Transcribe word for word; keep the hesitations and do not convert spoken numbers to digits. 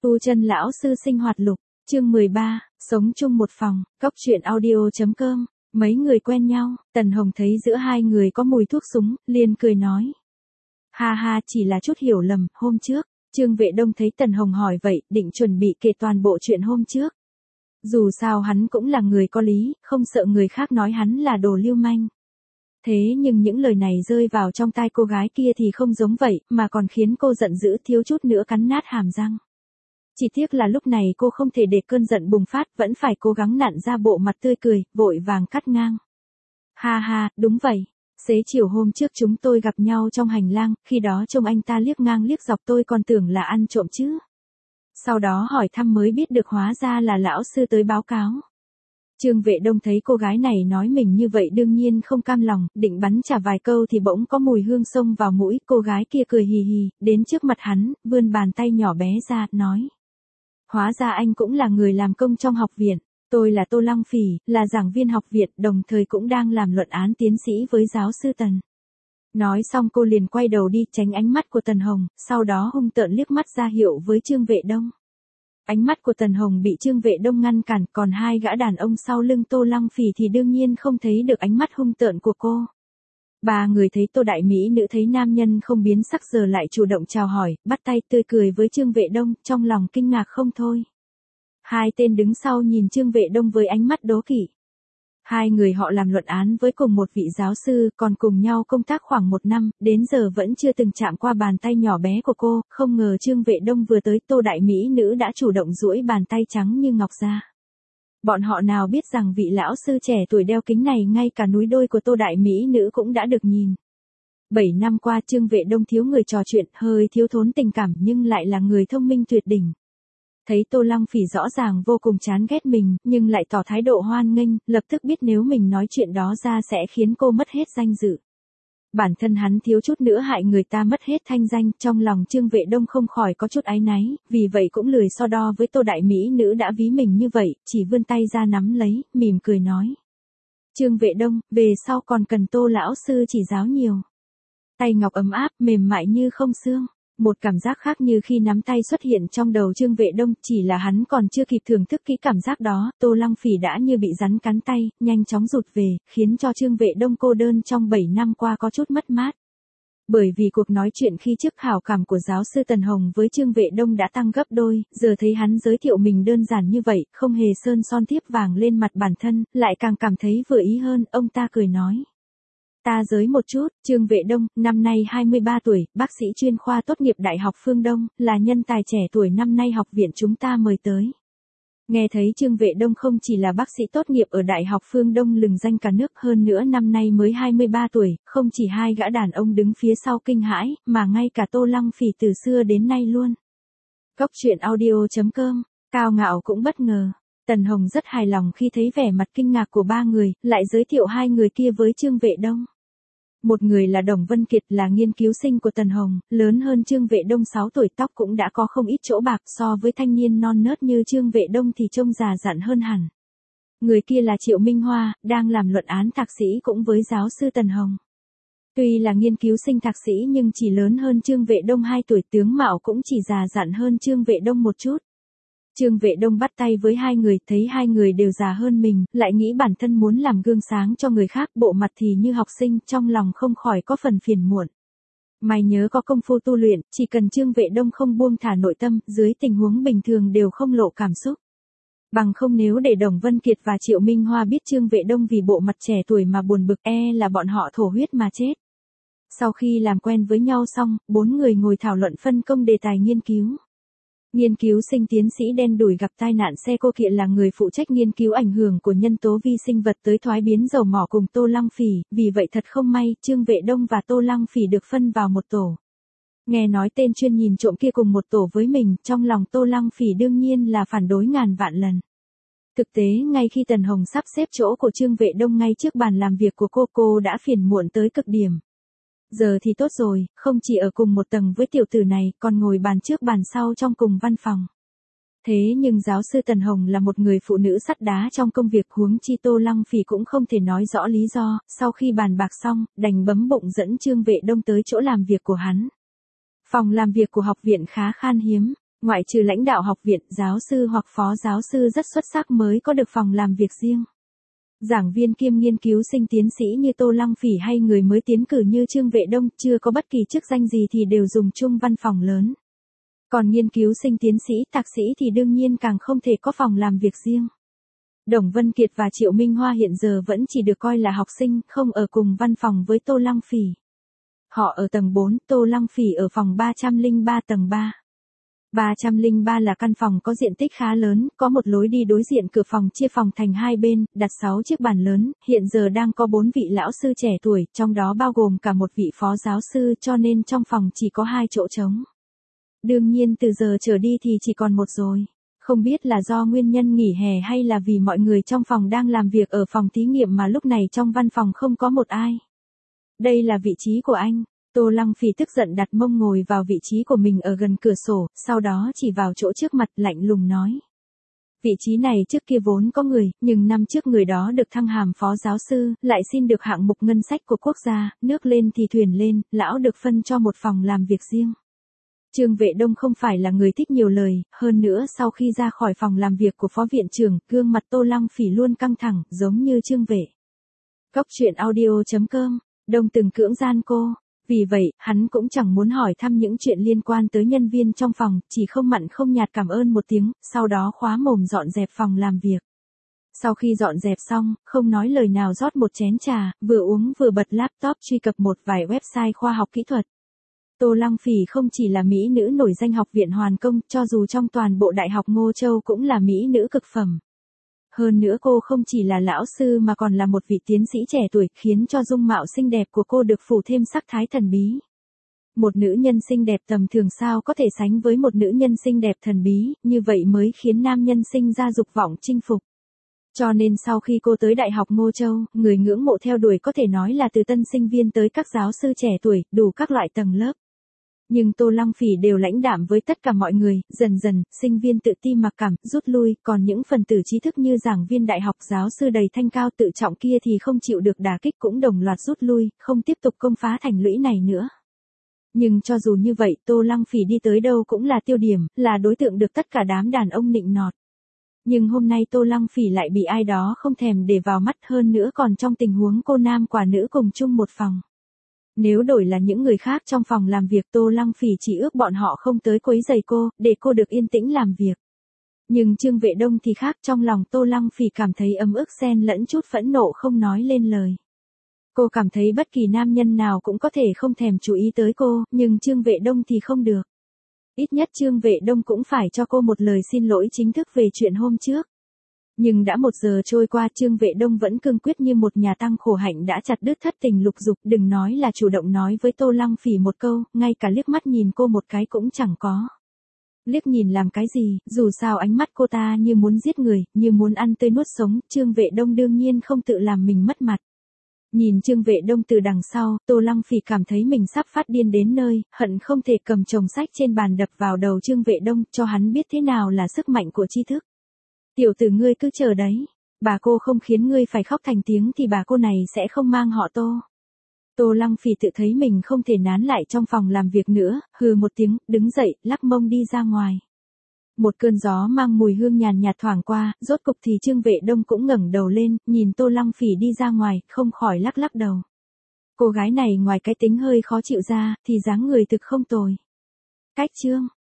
Tu chân lão sư sinh hoạt lục, chương mười ba, sống chung một phòng, cóc truyện audio.com, mấy người quen nhau, Tần Hồng thấy giữa hai người có mùi thuốc súng, liền cười nói. Ha ha, chỉ là chút hiểu lầm, hôm trước, Trương Vệ Đông thấy Tần Hồng hỏi vậy, định chuẩn bị kể toàn bộ chuyện hôm trước. Dù sao hắn cũng là người có lý, không sợ người khác nói hắn là đồ lưu manh. Thế nhưng những lời này rơi vào trong tai cô gái kia thì không giống vậy, mà còn khiến cô giận dữ thiếu chút nữa cắn nát hàm răng. Chỉ tiếc là lúc này cô không thể để cơn giận bùng phát, vẫn phải cố gắng nặn ra bộ mặt tươi cười, vội vàng cắt ngang. Ha ha, đúng vậy. Xế chiều hôm trước chúng tôi gặp nhau trong hành lang, khi đó trông anh ta liếc ngang liếc dọc tôi còn tưởng là ăn trộm chứ. Sau đó hỏi thăm mới biết được hóa ra là lão sư tới báo cáo. Trương Vệ Đông thấy cô gái này nói mình như vậy đương nhiên không cam lòng, định bắn trả vài câu thì bỗng có mùi hương xông vào mũi, cô gái kia cười hì hì, đến trước mặt hắn, vươn bàn tay nhỏ bé ra, nói. Hóa ra anh cũng là người làm công trong học viện, tôi là Tô Lăng Phỉ, là giảng viên học viện, đồng thời cũng đang làm luận án tiến sĩ với giáo sư Tần. Nói xong cô liền quay đầu đi tránh ánh mắt của Tần Hồng, sau đó hung tợn liếc mắt ra hiệu với Trương Vệ Đông. Ánh mắt của Tần Hồng bị Trương Vệ Đông ngăn cản, còn hai gã đàn ông sau lưng Tô Lăng Phỉ thì đương nhiên không thấy được ánh mắt hung tợn của cô. Ba người thấy Tô đại mỹ nữ thấy nam nhân không biến sắc giờ lại chủ động chào hỏi, bắt tay tươi cười với Trương Vệ Đông, trong lòng kinh ngạc không thôi. Hai tên đứng sau nhìn Trương Vệ Đông với ánh mắt đố kỵ. Hai người họ làm luận án với cùng một vị giáo sư, còn cùng nhau công tác khoảng một năm, đến giờ vẫn chưa từng chạm qua bàn tay nhỏ bé của cô, không ngờ Trương Vệ Đông vừa tới Tô đại mỹ nữ đã chủ động duỗi bàn tay trắng như ngọc ra. Bọn họ nào biết rằng vị lão sư trẻ tuổi đeo kính này ngay cả núi đôi của Tô đại mỹ nữ cũng đã được nhìn. Bảy năm qua Trương Vệ Đông thiếu người trò chuyện, hơi thiếu thốn tình cảm nhưng lại là người thông minh tuyệt đỉnh. Thấy Tô Lăng Phỉ rõ ràng vô cùng chán ghét mình, nhưng lại tỏ thái độ hoan nghênh, lập tức biết nếu mình nói chuyện đó ra sẽ khiến cô mất hết danh dự. Bản thân hắn thiếu chút nữa hại người ta mất hết thanh danh, trong lòng Trương Vệ Đông không khỏi có chút áy náy, vì vậy cũng lười so đo với Tô đại mỹ nữ đã ví mình như vậy, chỉ vươn tay ra nắm lấy, mỉm cười nói. Trương Vệ Đông, về sau còn cần Tô lão sư chỉ giáo nhiều. Tay ngọc ấm áp, mềm mại như không xương. Một cảm giác khác như khi nắm tay xuất hiện trong đầu Trương Vệ Đông, chỉ là hắn còn chưa kịp thưởng thức kỹ cảm giác đó, Tô Lăng Phỉ đã như bị rắn cắn tay, nhanh chóng rụt về, khiến cho Trương Vệ Đông cô đơn trong bảy năm qua có chút mất mát. Bởi vì cuộc nói chuyện khi trước hảo cảm của giáo sư Tần Hồng với Trương Vệ Đông đã tăng gấp đôi, giờ thấy hắn giới thiệu mình đơn giản như vậy, không hề sơn son thiếp vàng lên mặt bản thân, lại càng cảm thấy vừa ý hơn, ông ta cười nói. Ta giới một chút, Trương Vệ Đông, năm nay hai mươi ba tuổi, bác sĩ chuyên khoa tốt nghiệp Đại học Phương Đông, là nhân tài trẻ tuổi năm nay học viện chúng ta mời tới. Nghe thấy Trương Vệ Đông không chỉ là bác sĩ tốt nghiệp ở Đại học Phương Đông lừng danh cả nước, hơn nữa năm nay mới hai mươi ba tuổi, không chỉ hai gã đàn ông đứng phía sau kinh hãi, mà ngay cả Tô Lăng Phỉ từ xưa đến nay luôn. Cóc truyện audio.com, Cao Ngạo cũng bất ngờ. Tần Hồng rất hài lòng khi thấy vẻ mặt kinh ngạc của ba người, lại giới thiệu hai người kia với Trương Vệ Đông. Một người là Đồng Vân Kiệt, là nghiên cứu sinh của Tần Hồng, lớn hơn Trương Vệ Đông sáu tuổi, tóc cũng đã có không ít chỗ bạc, so với thanh niên non nớt như Trương Vệ Đông thì trông già dặn hơn hẳn. Người kia là Triệu Minh Hoa, đang làm luận án thạc sĩ cũng với giáo sư Tần Hồng. Tuy là nghiên cứu sinh thạc sĩ nhưng chỉ lớn hơn Trương Vệ Đông hai tuổi, tướng mạo cũng chỉ già dặn hơn Trương Vệ Đông một chút. Trương Vệ Đông bắt tay với hai người, thấy hai người đều già hơn mình, lại nghĩ bản thân muốn làm gương sáng cho người khác, bộ mặt thì như học sinh, trong lòng không khỏi có phần phiền muộn. Mày nhớ có công phu tu luyện, chỉ cần Trương Vệ Đông không buông thả nội tâm, dưới tình huống bình thường đều không lộ cảm xúc. Bằng không nếu để Đồng Vân Kiệt và Triệu Minh Hoa biết Trương Vệ Đông vì bộ mặt trẻ tuổi mà buồn bực, e là bọn họ thổ huyết mà chết. Sau khi làm quen với nhau xong, bốn người ngồi thảo luận phân công đề tài nghiên cứu. Nghiên cứu sinh tiến sĩ đen đủi gặp tai nạn xe cô kiện là người phụ trách nghiên cứu ảnh hưởng của nhân tố vi sinh vật tới thoái biến dầu mỏ cùng Tô Lăng Phỉ, vì vậy thật không may, Trương Vệ Đông và Tô Lăng Phỉ được phân vào một tổ. Nghe nói tên chuyên nhìn trộm kia cùng một tổ với mình, trong lòng Tô Lăng Phỉ đương nhiên là phản đối ngàn vạn lần. Thực tế ngay khi Tần Hồng sắp xếp chỗ của Trương Vệ Đông ngay trước bàn làm việc của cô, cô đã phiền muộn tới cực điểm. Giờ thì tốt rồi, không chỉ ở cùng một tầng với tiểu tử này, còn ngồi bàn trước bàn sau trong cùng văn phòng. Thế nhưng giáo sư Tần Hồng là một người phụ nữ sắt đá trong công việc, huống chi Tô Lăng Phỉ cũng không thể nói rõ lý do, sau khi bàn bạc xong, đành bấm bụng dẫn Trương Vệ Đông tới chỗ làm việc của hắn. Phòng làm việc của học viện khá khan hiếm, Ngoại trừ lãnh đạo học viện, giáo sư hoặc phó giáo sư rất xuất sắc mới có được phòng làm việc riêng. Giảng viên kiêm nghiên cứu sinh tiến sĩ như Tô Lăng Phỉ hay người mới tiến cử như Trương Vệ Đông chưa có bất kỳ chức danh gì thì đều dùng chung văn phòng lớn. Còn nghiên cứu sinh tiến sĩ, thạc sĩ thì đương nhiên càng không thể có phòng làm việc riêng. Đồng Vân Kiệt và Triệu Minh Hoa hiện giờ vẫn chỉ được coi là học sinh, không ở cùng văn phòng với Tô Lăng Phỉ. Họ ở tầng bốn, Tô Lăng Phỉ ở phòng ba trăm lẻ ba tầng ba. ba trăm lẻ ba là căn phòng có diện tích khá lớn, có một lối đi đối diện cửa phòng chia phòng thành hai bên, đặt sáu chiếc bàn lớn, hiện giờ đang có bốn vị lão sư trẻ tuổi, trong đó bao gồm cả một vị phó giáo sư cho nên trong phòng chỉ có hai chỗ trống. Đương nhiên từ giờ trở đi thì chỉ còn một rồi. Không biết là do nguyên nhân nghỉ hè hay là vì mọi người trong phòng đang làm việc ở phòng thí nghiệm mà lúc này trong văn phòng không có một ai. Đây là vị trí của anh. Tô Lăng Phỉ tức giận đặt mông ngồi vào vị trí của mình ở gần cửa sổ, sau đó chỉ vào chỗ trước mặt lạnh lùng nói. Vị trí này trước kia vốn có người, nhưng năm trước người đó được thăng hàm phó giáo sư, lại xin được hạng mục ngân sách của quốc gia, nước lên thì thuyền lên, lão được phân cho một phòng làm việc riêng. Trương Vệ Đông không phải là người thích nhiều lời, hơn nữa sau khi ra khỏi phòng làm việc của phó viện trưởng, gương mặt Tô Lăng Phỉ luôn căng thẳng, giống như Trương Vệ. Góc truyện audio chấm com, Đông từng cưỡng gian cô. Vì vậy, hắn cũng chẳng muốn hỏi thăm những chuyện liên quan tới nhân viên trong phòng, chỉ không mặn không nhạt cảm ơn một tiếng, sau đó khóa mồm dọn dẹp phòng làm việc. Sau khi dọn dẹp xong, không nói lời nào rót một chén trà, vừa uống vừa bật laptop truy cập một vài website khoa học kỹ thuật. Tô Lăng Phỉ không chỉ là mỹ nữ nổi danh học viện Hoàn Công, cho dù trong toàn bộ Đại học Ngô Châu cũng là mỹ nữ cực phẩm. Hơn nữa cô không chỉ là lão sư mà còn là một vị tiến sĩ trẻ tuổi, khiến cho dung mạo xinh đẹp của cô được phủ thêm sắc thái thần bí. Một nữ nhân xinh đẹp tầm thường sao có thể sánh với một nữ nhân xinh đẹp thần bí, như vậy mới khiến nam nhân sinh ra dục vọng chinh phục. Cho nên sau khi cô tới Đại học Ngô Châu, người ngưỡng mộ theo đuổi có thể nói là từ tân sinh viên tới các giáo sư trẻ tuổi, đủ các loại tầng lớp. Nhưng Tô Lăng Phỉ đều lãnh đạm với tất cả mọi người, dần dần, sinh viên tự ti mặc cảm, rút lui, còn những phần tử trí thức như giảng viên đại học giáo sư đầy thanh cao tự trọng kia thì không chịu được đả kích cũng đồng loạt rút lui, không tiếp tục công phá thành lũy này nữa. Nhưng cho dù như vậy, Tô Lăng Phỉ đi tới đâu cũng là tiêu điểm, là đối tượng được tất cả đám đàn ông nịnh nọt. Nhưng hôm nay Tô Lăng Phỉ lại bị ai đó không thèm để vào mắt, hơn nữa còn trong tình huống cô nam quả nữ cùng chung một phòng. Nếu đổi là những người khác trong phòng làm việc, Tô Lăng Phỉ chỉ ước bọn họ không tới quấy rầy cô, để cô được yên tĩnh làm việc. Nhưng Trương Vệ Đông thì khác, trong lòng Tô Lăng Phỉ cảm thấy ấm ức xen lẫn chút phẫn nộ không nói lên lời. Cô cảm thấy bất kỳ nam nhân nào cũng có thể không thèm chú ý tới cô, nhưng Trương Vệ Đông thì không được. Ít nhất Trương Vệ Đông cũng phải cho cô một lời xin lỗi chính thức về chuyện hôm trước. Nhưng đã một giờ trôi qua, Trương Vệ Đông vẫn cương quyết như một nhà tăng khổ hạnh đã chặt đứt thất tình lục dục, đừng nói là chủ động nói với Tô Lăng Phỉ một câu, ngay cả liếc mắt nhìn cô một cái cũng chẳng có. Liếc nhìn làm cái gì, dù sao ánh mắt cô ta như muốn giết người, như muốn ăn tươi nuốt sống, Trương Vệ Đông đương nhiên không tự làm mình mất mặt. Nhìn Trương Vệ Đông từ đằng sau, Tô Lăng Phỉ cảm thấy mình sắp phát điên đến nơi, hận không thể cầm chồng sách trên bàn đập vào đầu Trương Vệ Đông, cho hắn biết thế nào là sức mạnh của tri thức. Tiểu tử ngươi cứ chờ đấy, bà cô không khiến ngươi phải khóc thành tiếng thì bà cô này sẽ không mang họ Tô. Tô Lăng Phỉ tự thấy mình không thể nán lại trong phòng làm việc nữa, hừ một tiếng, đứng dậy, lắc mông đi ra ngoài. Một cơn gió mang mùi hương nhàn nhạt thoảng qua, rốt cục thì Trương Vệ Đông cũng ngẩng đầu lên, nhìn Tô Lăng Phỉ đi ra ngoài, không khỏi lắc lắc đầu. Cô gái này ngoài cái tính hơi khó chịu ra, thì dáng người thực không tồi. Cách chương